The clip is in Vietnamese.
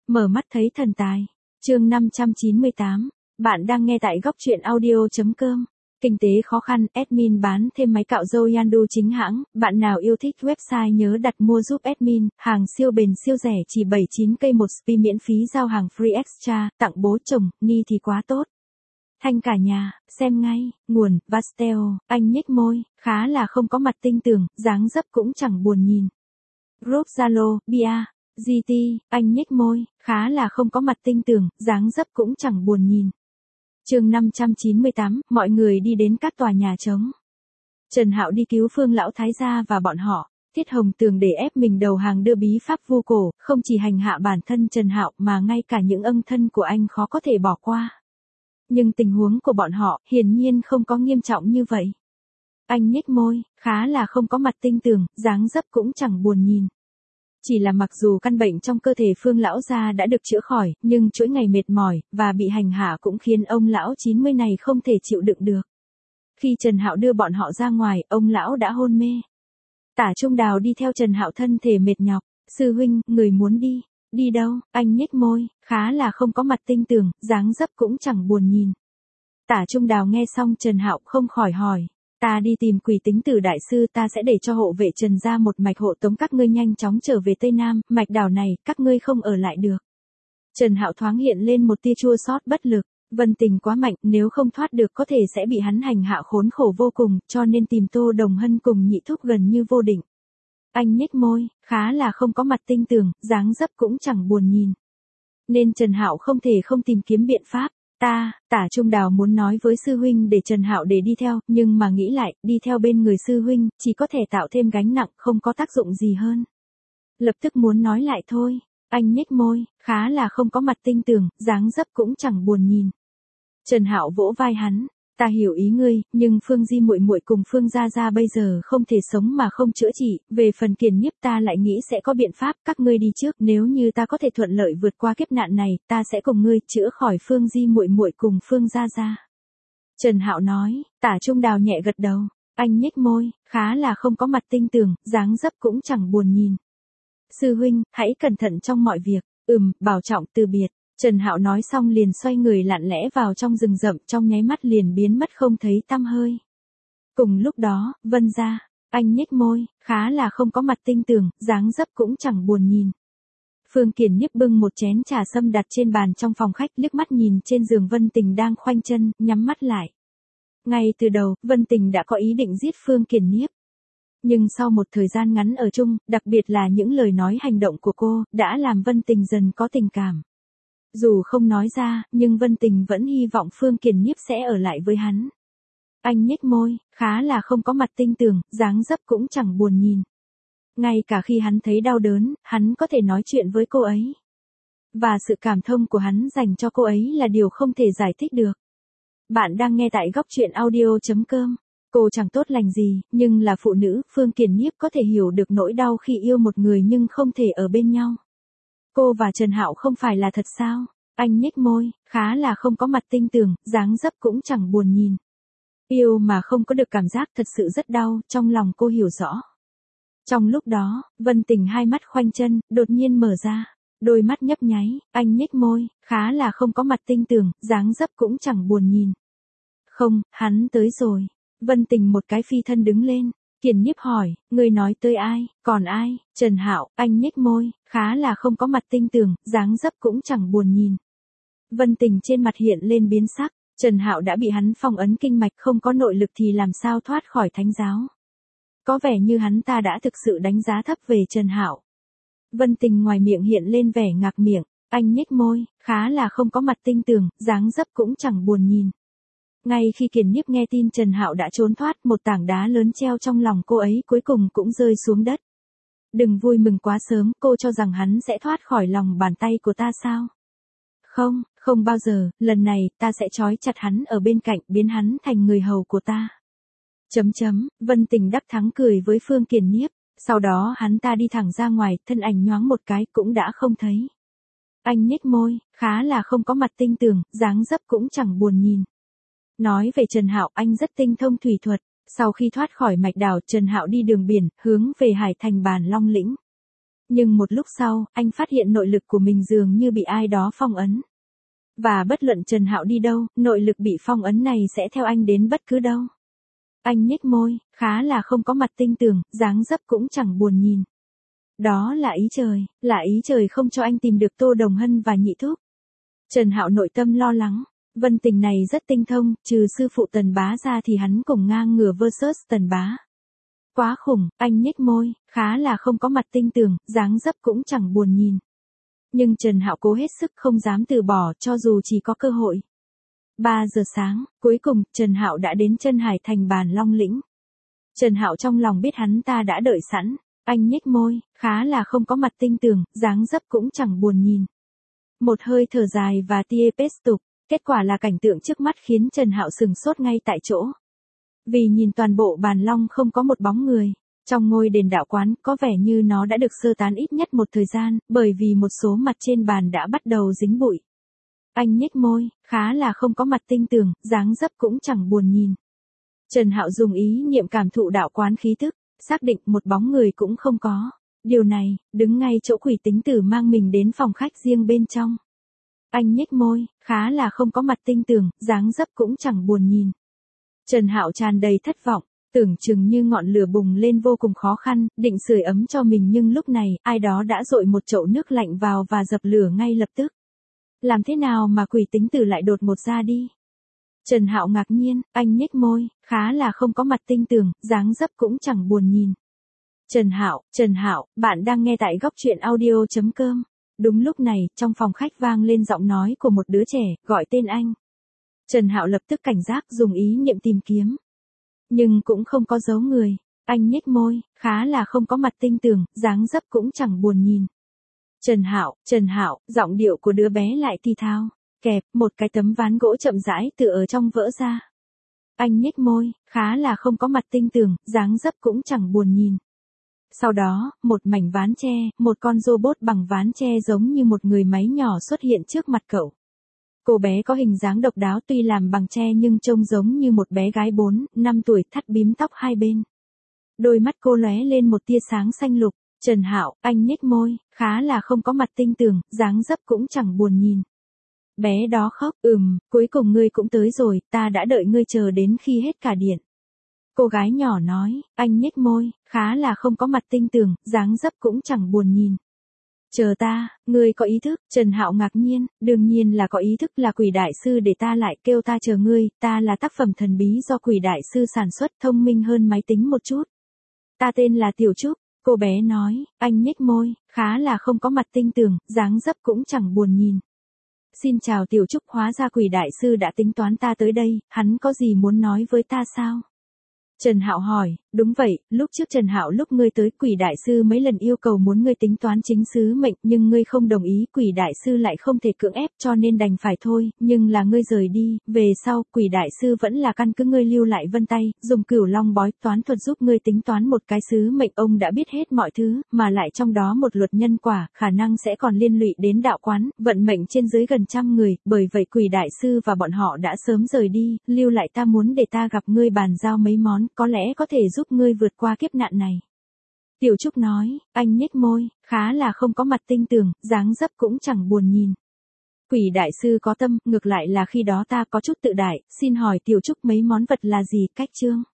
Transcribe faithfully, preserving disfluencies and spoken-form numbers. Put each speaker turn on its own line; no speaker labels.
Mở mắt thấy thần tài. Chương năm trăm chín mươi tám. Bạn đang nghe tại góc truyện audio chấm com. Kinh tế khó khăn, admin bán thêm máy cạo râu Yandu chính hãng, bạn nào yêu thích website nhớ đặt mua giúp admin, hàng siêu bền siêu rẻ chỉ bảy mươi chín cây một spi miễn phí giao hàng free extra, tặng bố chồng, ni thì quá tốt. Thanh cả nhà, xem ngay, nguồn, Pastel, anh nhếch môi, khá là không có mặt tinh tường, dáng dấp cũng chẳng buồn nhìn. Group Zalo, Bia, giê tê, anh nhếch môi, khá là không có mặt tinh tường, dáng dấp cũng chẳng buồn nhìn. Chương năm trăm chín mươi tám, mọi người đi đến các tòa nhà trống. Trần Hạo đi cứu Phương lão thái gia và bọn họ. Tiết Hồng Tường để ép mình đầu hàng đưa bí pháp vu cổ, không chỉ hành hạ bản thân Trần Hạo mà ngay cả những ân thân của anh khó có thể bỏ qua. Nhưng tình huống của bọn họ hiển nhiên không có nghiêm trọng như vậy. Anh nhếch môi, khá là không có mặt tinh tường, dáng dấp cũng chẳng buồn nhìn. Chỉ là mặc dù căn bệnh trong cơ thể Phương lão gia đã được chữa khỏi, nhưng chuỗi ngày mệt mỏi và bị hành hạ cũng khiến ông lão chín mươi này không thể chịu đựng được. Khi Trần Hạo đưa bọn họ ra ngoài, ông lão đã hôn mê. Tả Trung Đào đi theo Trần Hạo thân thể mệt nhọc. Sư huynh, người muốn đi. Đi đâu? Anh nhếch môi, khá là không có mặt tinh tường, dáng dấp cũng chẳng buồn nhìn. Tả Trung Đào nghe xong Trần Hạo không khỏi hỏi. Ta đi tìm Quỷ Tính Tử đại sư, ta sẽ để cho hộ vệ Trần ra một mạch hộ tống các ngươi nhanh chóng trở về Tây Nam, mạch đảo này, các ngươi không ở lại được. Trần Hạo thoáng hiện lên một tia chua xót bất lực, Vân Tình quá mạnh, nếu không thoát được có thể sẽ bị hắn hành hạ khốn khổ vô cùng, cho nên tìm Tô Đồng Hân cùng Nhị Thúc gần như vô định. Anh nhếch môi, khá là không có mặt tinh tường, dáng dấp cũng chẳng buồn nhìn. Nên Trần Hạo không thể không tìm kiếm biện pháp. Ta, Tả Trung Đào muốn nói với sư huynh để Trần Hạo để đi theo, nhưng mà nghĩ lại, đi theo bên người sư huynh, chỉ có thể tạo thêm gánh nặng, không có tác dụng gì hơn. Lập tức muốn nói lại thôi, anh nhếch môi, khá là không có mặt tinh tường, dáng dấp cũng chẳng buồn nhìn. Trần Hạo vỗ vai hắn, ta hiểu ý ngươi, nhưng Phương Di muội muội cùng Phương Gia Gia bây giờ không thể sống mà không chữa trị, về phần Kiền Nhiếp ta lại nghĩ sẽ có biện pháp, các ngươi đi trước, nếu như ta có thể thuận lợi vượt qua kiếp nạn này, ta sẽ cùng ngươi chữa khỏi Phương Di muội muội cùng Phương Gia Gia. Trần Hạo nói, Tả Trung Đào nhẹ gật đầu, anh nhếch môi, khá là không có mặt tinh tường, dáng dấp cũng chẳng buồn nhìn. Sư huynh, hãy cẩn thận trong mọi việc, ừm, bảo trọng từ biệt. Trần Hạo nói xong liền xoay người lặng lẽ vào trong rừng rậm, trong nháy mắt liền biến mất không thấy tăm hơi. Cùng lúc đó, Vân gia, anh nhếch môi, khá là không có mặt tinh tường, dáng dấp cũng chẳng buồn nhìn. Phương Kiền Nhiếp bưng một chén trà sâm đặt trên bàn trong phòng khách, liếc mắt nhìn trên giường Vân Tình đang khoanh chân, nhắm mắt lại. Ngay từ đầu, Vân Tình đã có ý định giết Phương Kiền Nhiếp. Nhưng sau một thời gian ngắn ở chung, đặc biệt là những lời nói hành động của cô, đã làm Vân Tình dần có tình cảm. Dù không nói ra, nhưng Vân Tình vẫn hy vọng Phương Kiền Nhiếp sẽ ở lại với hắn. Anh nhếch môi, khá là không có mặt tinh tường, dáng dấp cũng chẳng buồn nhìn. Ngay cả khi hắn thấy đau đớn, hắn có thể nói chuyện với cô ấy. Và sự cảm thông của hắn dành cho cô ấy là điều không thể giải thích được. Bạn đang nghe tại góc truyện audio chấm com. Cô chẳng tốt lành gì, nhưng là phụ nữ, Phương Kiền Nhiếp có thể hiểu được nỗi đau khi yêu một người nhưng không thể ở bên nhau. Cô và Trần Hạo không phải là thật sao? Anh nhếch môi, khá là không có mặt tinh tường, dáng dấp cũng chẳng buồn nhìn. Yêu mà không có được cảm giác thật sự rất đau, trong lòng cô hiểu rõ. Trong lúc đó, Vân Tình hai mắt khoanh chân, đột nhiên mở ra. Đôi mắt nhấp nháy, anh nhếch môi, khá là không có mặt tinh tường, dáng dấp cũng chẳng buồn nhìn. Không, hắn tới rồi. Vân Tình một cái phi thân đứng lên. Kiền Nhiếp hỏi, người nói tới ai, còn ai? Trần Hạo, anh nhếch môi, khá là không có mặt tinh tường, dáng dấp cũng chẳng buồn nhìn. Vân Tình trên mặt hiện lên biến sắc, Trần Hạo đã bị hắn phong ấn kinh mạch, không có nội lực thì làm sao thoát khỏi thánh giáo. Có vẻ như hắn ta đã thực sự đánh giá thấp về Trần Hạo. Vân Tình ngoài miệng hiện lên vẻ ngạc miệng, anh nhếch môi, khá là không có mặt tinh tường, dáng dấp cũng chẳng buồn nhìn. Ngay khi Kiền Nhiếp nghe tin Trần Hạo đã trốn thoát, một tảng đá lớn treo trong lòng cô ấy cuối cùng cũng rơi xuống đất. Đừng vui mừng quá sớm, cô cho rằng hắn sẽ thoát khỏi lòng bàn tay của ta sao? Không, không bao giờ, lần này, ta sẽ trói chặt hắn ở bên cạnh, biến hắn thành người hầu của ta. Chấm chấm, Vân Tình đắc thắng cười với Phương Kiền Nhiếp, sau đó hắn ta đi thẳng ra ngoài, thân ảnh nhoáng một cái cũng đã không thấy. Anh nhếch môi, khá là không có mặt tinh tường, dáng dấp cũng chẳng buồn nhìn. Nói về Trần Hạo, anh rất tinh thông thủy thuật, sau khi thoát khỏi mạch đảo, Trần Hạo đi đường biển, hướng về hải thành Bàn Long Lĩnh. Nhưng một lúc sau, anh phát hiện nội lực của mình dường như bị ai đó phong ấn. Và bất luận Trần Hạo đi đâu, nội lực bị phong ấn này sẽ theo anh đến bất cứ đâu. Anh nhếch môi, khá là không có mặt tinh tường, dáng dấp cũng chẳng buồn nhìn. Đó là ý trời, là ý trời không cho anh tìm được Tô Đồng Hân và Nhị Thúc. Trần Hạo nội tâm lo lắng, Vân Tình này rất tinh thông, trừ sư phụ Tần Bá ra thì hắn cùng ngang ngửa versus Tần Bá. Quá khủng, anh nhếch môi, khá là không có mặt tinh tường, dáng dấp cũng chẳng buồn nhìn. Nhưng Trần Hạo cố hết sức không dám từ bỏ cho dù chỉ có cơ hội. ba giờ sáng, cuối cùng, Trần Hạo đã đến Chân Hải Thành Bàn Long Lĩnh. Trần Hạo trong lòng biết hắn ta đã đợi sẵn, anh nhếch môi, khá là không có mặt tinh tường, dáng dấp cũng chẳng buồn nhìn. Một hơi thở dài và tia tục, kết quả là cảnh tượng trước mắt khiến Trần Hạo sừng sốt ngay tại chỗ. Vì nhìn toàn bộ Bàn Long không có một bóng người. Trong ngôi đền đạo quán có vẻ như nó đã được sơ tán ít nhất một thời gian, bởi vì một số mặt trên bàn đã bắt đầu dính bụi. Anh nhếch môi, khá là không có mặt tinh tường, dáng dấp cũng chẳng buồn nhìn. Trần Hạo dùng ý niệm cảm thụ đạo quán khí tức, xác định một bóng người cũng không có. Điều này, đứng ngay chỗ quỷ tính tử mang mình đến phòng khách riêng bên trong. Anh nhếch môi, khá là không có mặt tinh tường, dáng dấp cũng chẳng buồn nhìn. Trần Hạo tràn đầy thất vọng. Tưởng chừng như ngọn lửa bùng lên vô cùng khó khăn, định sưởi ấm cho mình nhưng lúc này, ai đó đã dội một chậu nước lạnh vào và dập lửa ngay lập tức. Làm thế nào mà quỷ tính tử lại đột ngột ra đi? Trần Hạo ngạc nhiên, anh nhếch môi, khá là không có mặt tinh tường, dáng dấp cũng chẳng buồn nhìn. Trần Hạo, Trần Hạo, bạn đang nghe tại góc truyện audio chấm com. Đúng lúc này, trong phòng khách vang lên giọng nói của một đứa trẻ, gọi tên anh. Trần Hạo lập tức cảnh giác dùng ý niệm tìm kiếm. Nhưng cũng không có dấu người, anh nhếch môi, khá là không có mặt tinh tường, dáng dấp cũng chẳng buồn nhìn. Trần Hạo, Trần Hạo, giọng điệu của đứa bé lại thì thào, kẹp, một cái tấm ván gỗ chậm rãi từ ở trong vỡ ra. Anh nhếch môi, khá là không có mặt tinh tường, dáng dấp cũng chẳng buồn nhìn. Sau đó, một mảnh ván tre, một con robot bằng ván tre giống như một người máy nhỏ xuất hiện trước mặt cậu. Cô bé có hình dáng độc đáo tuy làm bằng tre nhưng trông giống như một bé gái bốn, năm tuổi thắt bím tóc hai bên. Đôi mắt cô lóe lên một tia sáng xanh lục. Trần Hạo, anh nhếch môi, khá là không có mặt tinh tường, dáng dấp cũng chẳng buồn nhìn. Bé đó khóc, ừm, cuối cùng ngươi cũng tới rồi, ta đã đợi ngươi chờ đến khi hết cả điện. Cô gái nhỏ nói, anh nhếch môi, khá là không có mặt tinh tường, dáng dấp cũng chẳng buồn nhìn. Chờ ta, ngươi có ý thức, Trần Hạo ngạc nhiên, đương nhiên là có ý thức, là quỷ đại sư để ta lại kêu ta chờ ngươi, ta là tác phẩm thần bí do quỷ đại sư sản xuất, thông minh hơn máy tính một chút. Ta tên là Tiểu Trúc, cô bé nói, anh nhếch môi, khá là không có mặt tinh tường, dáng dấp cũng chẳng buồn nhìn. Xin chào Tiểu Trúc, hóa ra quỷ đại sư đã tính toán ta tới đây, hắn có gì muốn nói với ta sao? Trần Hạo hỏi, đúng vậy, lúc trước Trần Hạo lúc ngươi tới quỷ đại sư mấy lần yêu cầu muốn ngươi tính toán chính sứ mệnh nhưng ngươi không đồng ý, quỷ đại sư lại không thể cưỡng ép cho nên đành phải thôi, nhưng là ngươi rời đi, về sau quỷ đại sư vẫn là căn cứ ngươi lưu lại vân tay, dùng cửu long bói toán thuật giúp ngươi tính toán một cái sứ mệnh, ông đã biết hết mọi thứ, mà lại trong đó một luật nhân quả, khả năng sẽ còn liên lụy đến đạo quán, vận mệnh trên dưới gần trăm người, bởi vậy quỷ đại sư và bọn họ đã sớm rời đi, lưu lại ta muốn để ta gặp ngươi bàn giao mấy món, có lẽ có thể giúp ngươi vượt qua kiếp nạn này. Tiểu Trúc nói, anh nhếch môi, khá là không có mặt tinh tường, dáng dấp cũng chẳng buồn nhìn. Quỷ đại sư có tâm, ngược lại là khi đó ta có chút tự đại, xin hỏi Tiểu Trúc mấy món vật là gì, cách chương.